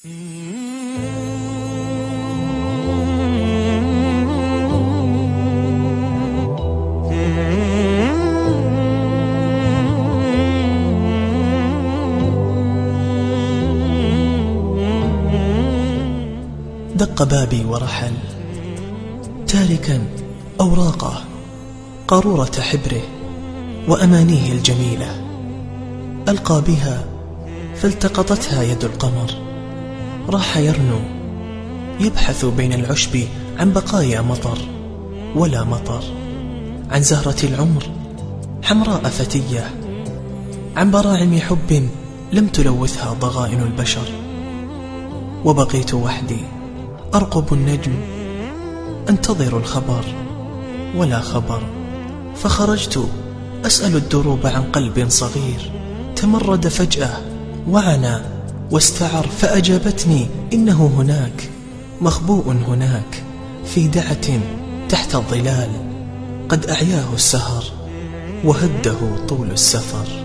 دق بابي ورحل تاركا أوراقه قارورة حبره وأمانيه الجميلة، ألقى بها فالتقطتها يد القمر، راح يرنو يبحث بين العشب عن بقايا مطر ولا مطر، عن زهرة العمر حمراء فتية، عن براعم حب لم تلوثها ضغائن البشر. وبقيت وحدي أرقب النجم أنتظر الخبر ولا خبر، فخرجت أسأل الدروب عن قلب صغير تمرد فجأة وعنا واستعر، فأجابتني إنه هناك مخبوء هناك في دعة تحت الظلال، قد أعياه السهر وهده طول السفر.